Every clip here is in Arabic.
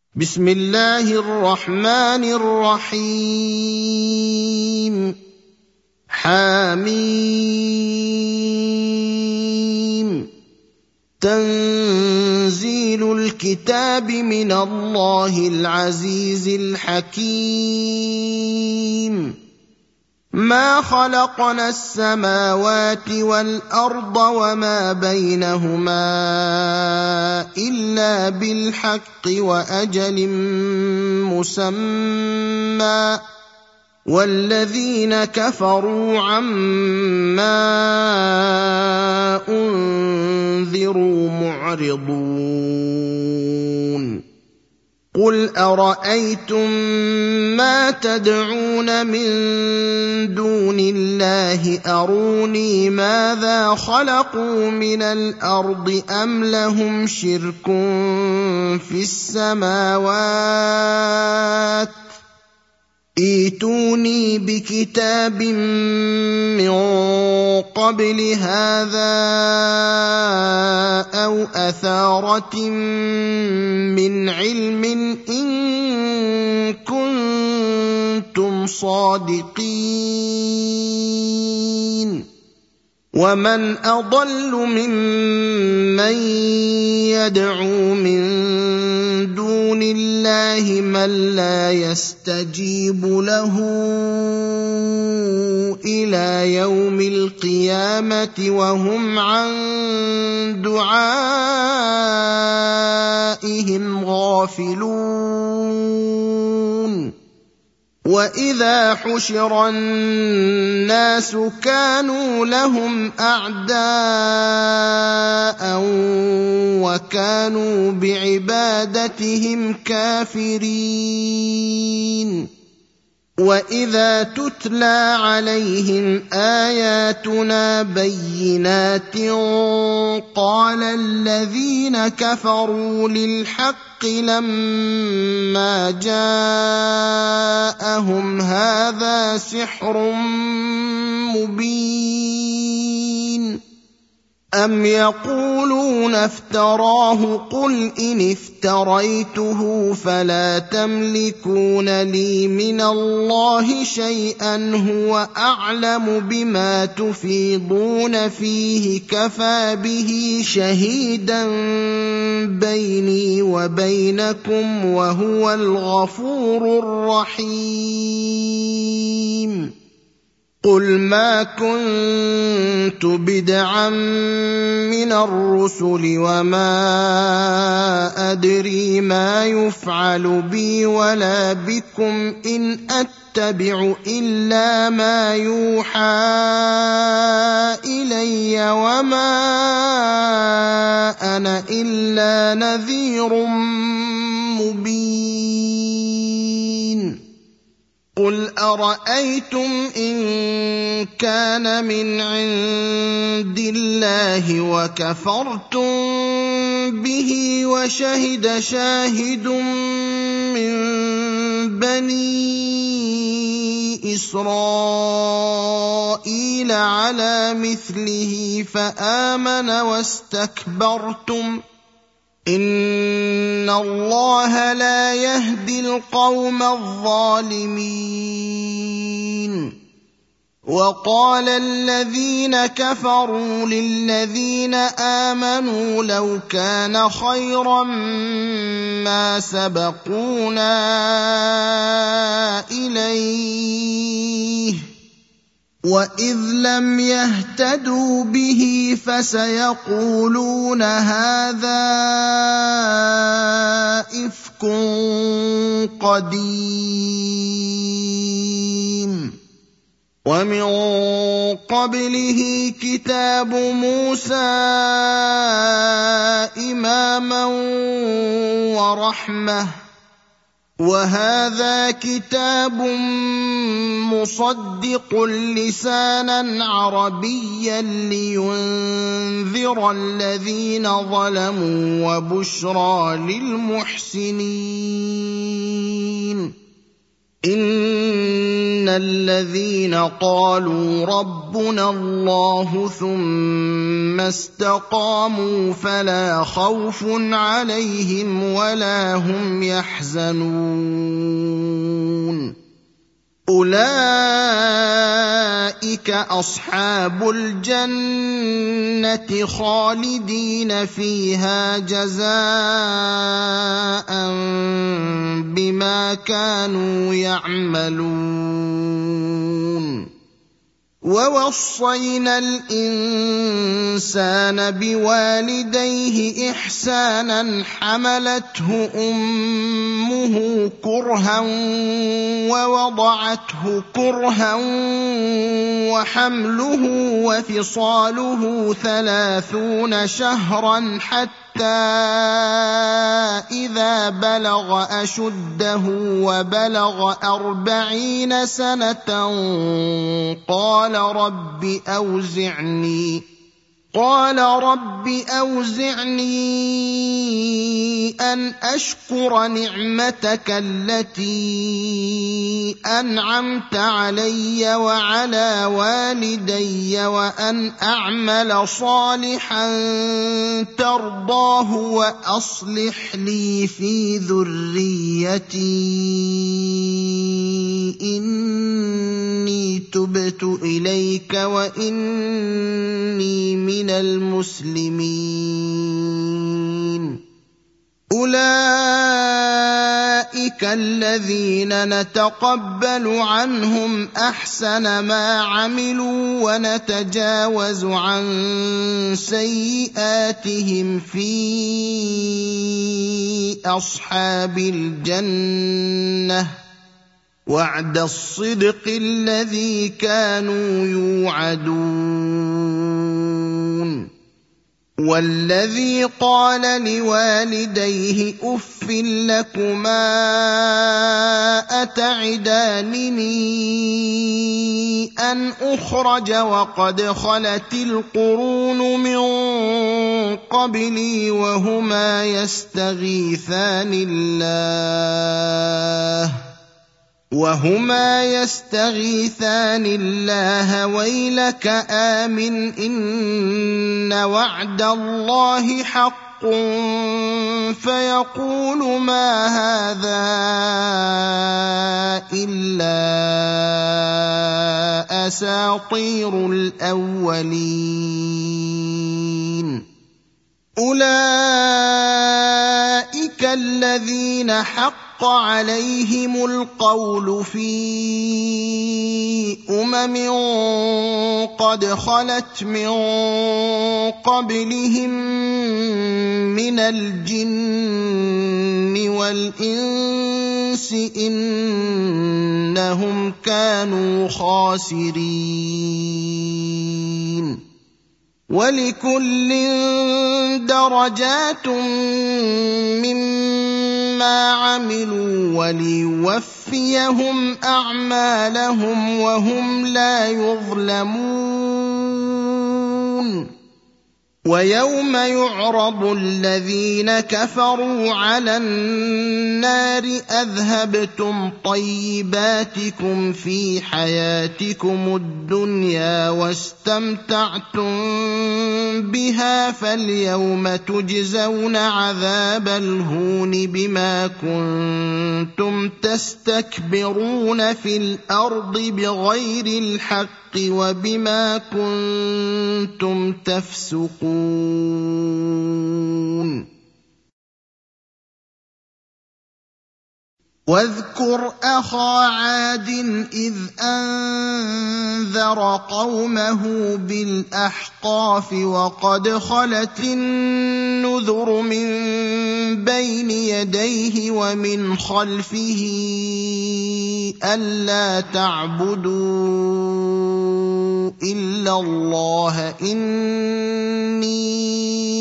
بسم الله الرحمن الرحيم حميم تنزيل الكتاب من الله العزيز الحكيم ما خلقنا السماوات والأرض وما بينهما إلا بالحق وأجل مسمى والذين كفروا عما أنذروا معرضون قل أرأيتم ما تدعون من دون الله أروني ماذا خلقوا من الأرض أم لهم شرك في السماوات ائتوني بكتاب من قبل هذا أو أثارة من علم إن كنتم صادقين ومن أضل ممن يدعو من دون الله من لا يستجيب له إلى يوم القيامة وهم عن دعائهم غافلون وإذا حشر الناس كانوا لهم أعداء وكانوا بعبادتهم كافرين وإذا تتلى عليهم آياتنا بينات قال الذين كفروا للحق لما جاءهم هذا سحر مبين أم يقولون افتراه قل إن افتريته فلا تملكون لي من الله شيئا هو أعلم بما تفيضون فيه كفى به شهيدا بيني وبينكم وهو الغفور الرحيم قل ما كنت بدعا من الرسل وما أدري ما يفعل بي ولا بكم إن أتبع إلا ما يوحى إلي وما أنا إلا نذير مبين قل أرأيتم إن كان من عند الله وكفرتم به وشهد شاهد من بني إسرائيل على مثله فآمن واستكبرتم إن الله لا يهدي القوم الظالمين وقال الذين كفروا للذين آمنوا لو كان خيرا ما سبقونا إليه وإذ لم يهتدوا به فسيقولون هذا إفك قديم ومن قبله كتاب موسى إماما ورحمة وهذا كتاب مصدق لسانا عربيا لينذر الذين ظلموا وبشرى للمحسنين إن الذين قالوا ربنا الله ثم استقاموا فلا خوف عليهم ولا هم يحزنون أولئك أصحاب الجنة خالدين فيها جزاء بما كانوا يعملون ووصينا الإنسان بوالديه إحسانا حملته أمه كرها ووضعته كرها وحمله وفصاله 30 شهرا حتى إذا بلغ أشده وبلغ 40 سنة قال رب أوزعني أن أشكر نعمتك التي أنعمت علي وعلى والدي وأن أعمل صالحا ترضاه وأصلح لي في ذريتي إني تبت إليك وإني من المسلمين أولئك الذين نتقبل عنهم أحسن ما عملوا ونتجاوز عن سيئاتهم في أصحاب الجنة وعد الصدق الذي كانوا يوعدون والذي قال لوالديه أف لكما أتعدانني أن أخرج وقد خلت القرون من قبلي وهما يستغيثان الله ويلك آمن إن وعد الله حق فيقول ما هذا إلا أساطير الأولين أولئك الذين حق عليهم القول في قد خلت من قبلهم من الجن والإنس إنهم كانوا خاسرين ولكل درجات مما عملوا وليوفيهم أعمالهم وهم لا يظلمون ويوم يعرض الذين كفروا على النار أذهبتم طيباتكم في حياتكم الدنيا واستمتعتم بها فاليوم تجزون عذاب الهون بما كنتم تستكبرون في الأرض بغير الحق وبما كنتم تفسقون واذكر أخا عاد إذ أنذر قومه بالأحقاف وقد خلت النذر من بين يديه ومن خلفه ألا تعبدوا إلا الله إني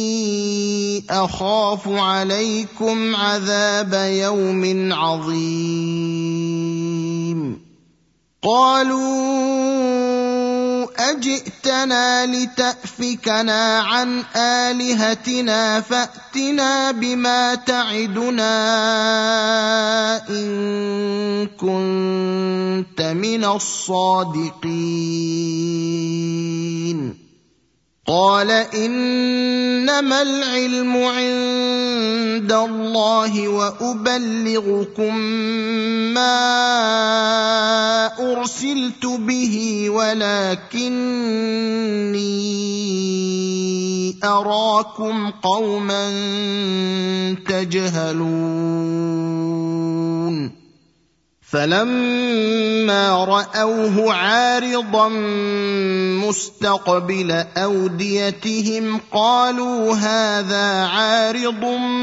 أخاف عليكم عذاب يوم عظيم قالوا أجئتنا لتأفكنا عن آلهتنا فأتنا بما تعدنا إن كنت من الصادقين قال إنما العلم عند الله وأبلغكم ما أرسلت به ولكني أراكم قوما تجهلون فلما رأوه عارضا مستقبل أوديتهم قالوا هذا عارض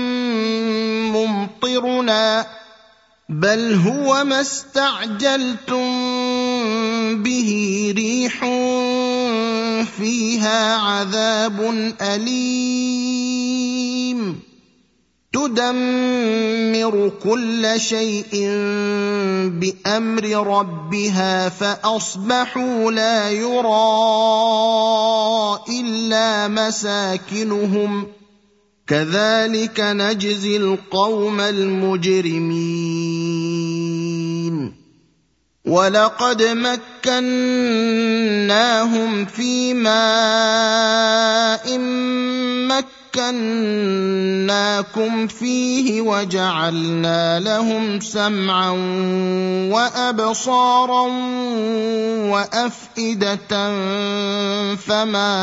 ممطرنا بل هو ما استعجلتم به ريح فيها عذاب أليم تدمر كل شيء بأمر ربها فأصبحوا لا يرى إلا مساكنهم كذلك نجزي القوم المجرمين ولقد مكناهم في ماء مكناكم فيه وجعلنا لهم سمعا وأبصارا وأفئدة فما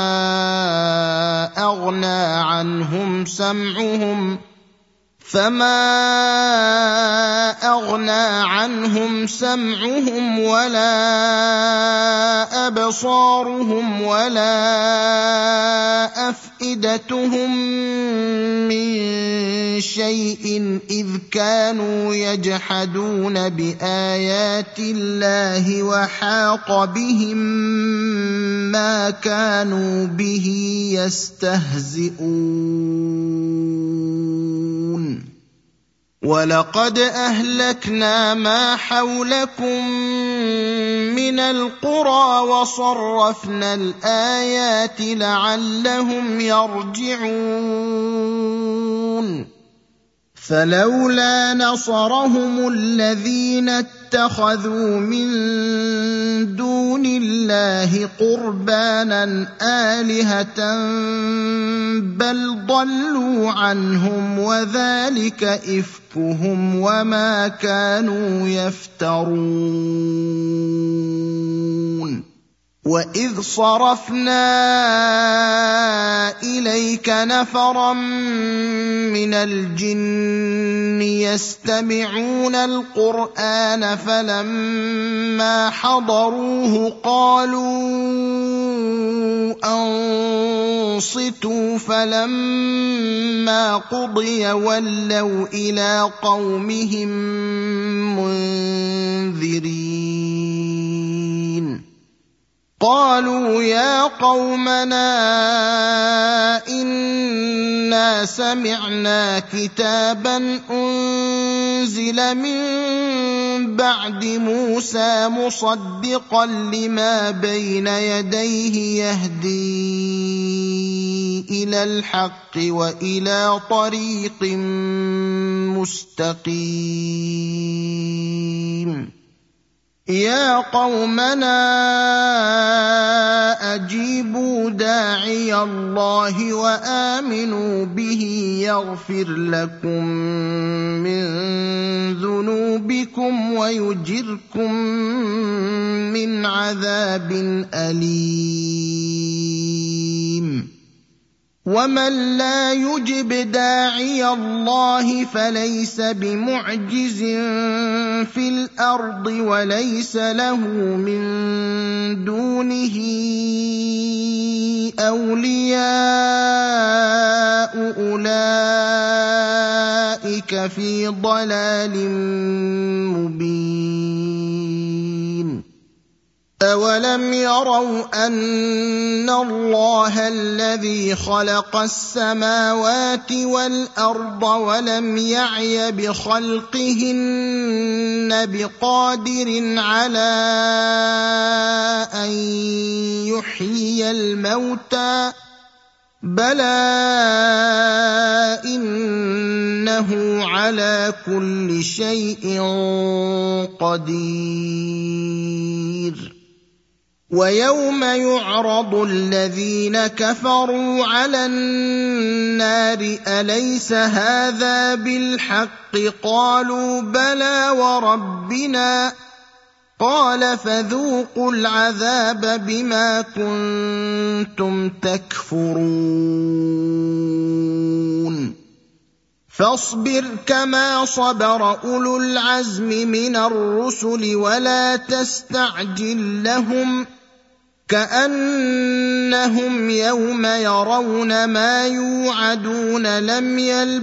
أغنى عنهم سمعهم ولا أبصارهم ولا أفئدتهم من شيء إذ كانوا يجحدون بآيات الله وحاق بهم ما كانوا به يستهزئون ولقد أهلكنا ما حولكم من القرى وصرفنا الآيات لعلهم يرجعون فلولا نصرهم الذين اتخذوا من دون الله قربانا آلهة بل ضلوا عنهم وذلك إفكهم وما كانوا يفترون وإذ صرفنا إليك نفرا من الجن يستمعون القرآن فلما حضروه قالوا أنصتوا فلما قضي ولوا إلى قومهم منذرين قالوا يا قومنا إنا سمعنا كتابا أنزل من بعد موسى مصدقا لما بين يديه يهدي إلى الحق وإلى طريق مستقيم يا قومنا أجيبوا داعي الله وآمنوا به يغفر لكم من ذنوبكم ويجركم من عذاب أليم ومن لا يجب داعي الله فليس بمعجز في الأرض وليس له من دونه أولياء أولئك في ضلال مبين أَوَلَمْ يَرَوْا أَنَّ اللَّهَ الَّذِي خَلَقَ السَّمَاوَاتِ وَالْأَرْضَ وَلَمْ يَعْيَ بِخَلْقِهِنَّ بِقَادِرٍ عَلَىٰ أَن يُحْيِيَ الْمَوْتَىٰ ۚ بَلَىٰ إِنَّهُ عَلَىٰ كُلِّ شَيْءٍ قَدِيرٌ وَيَوْمَ يُعْرَضُ الَّذِينَ كَفَرُوا عَلَى النَّارِ أَلَيْسَ هَٰذَا بِالْحَقِّ ۖ قَالُوا بَلَىٰ وَرَبِّنَا ۚ قَالَ فَذُوقُوا الْعَذَابَ بِمَا كُنتُمْ تَكْفُرُونَ فاصبر كما صبر أولو العزم من الرسل ولا تستعجل لهم كأنهم يوم يرون ما يوعدون لم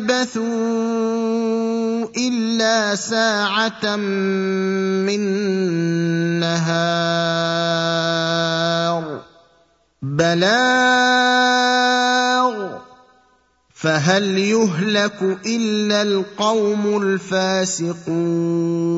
يلبثوا إلا ساعة من نهار بلاغ فهل يهلك إلا القوم الفاسقون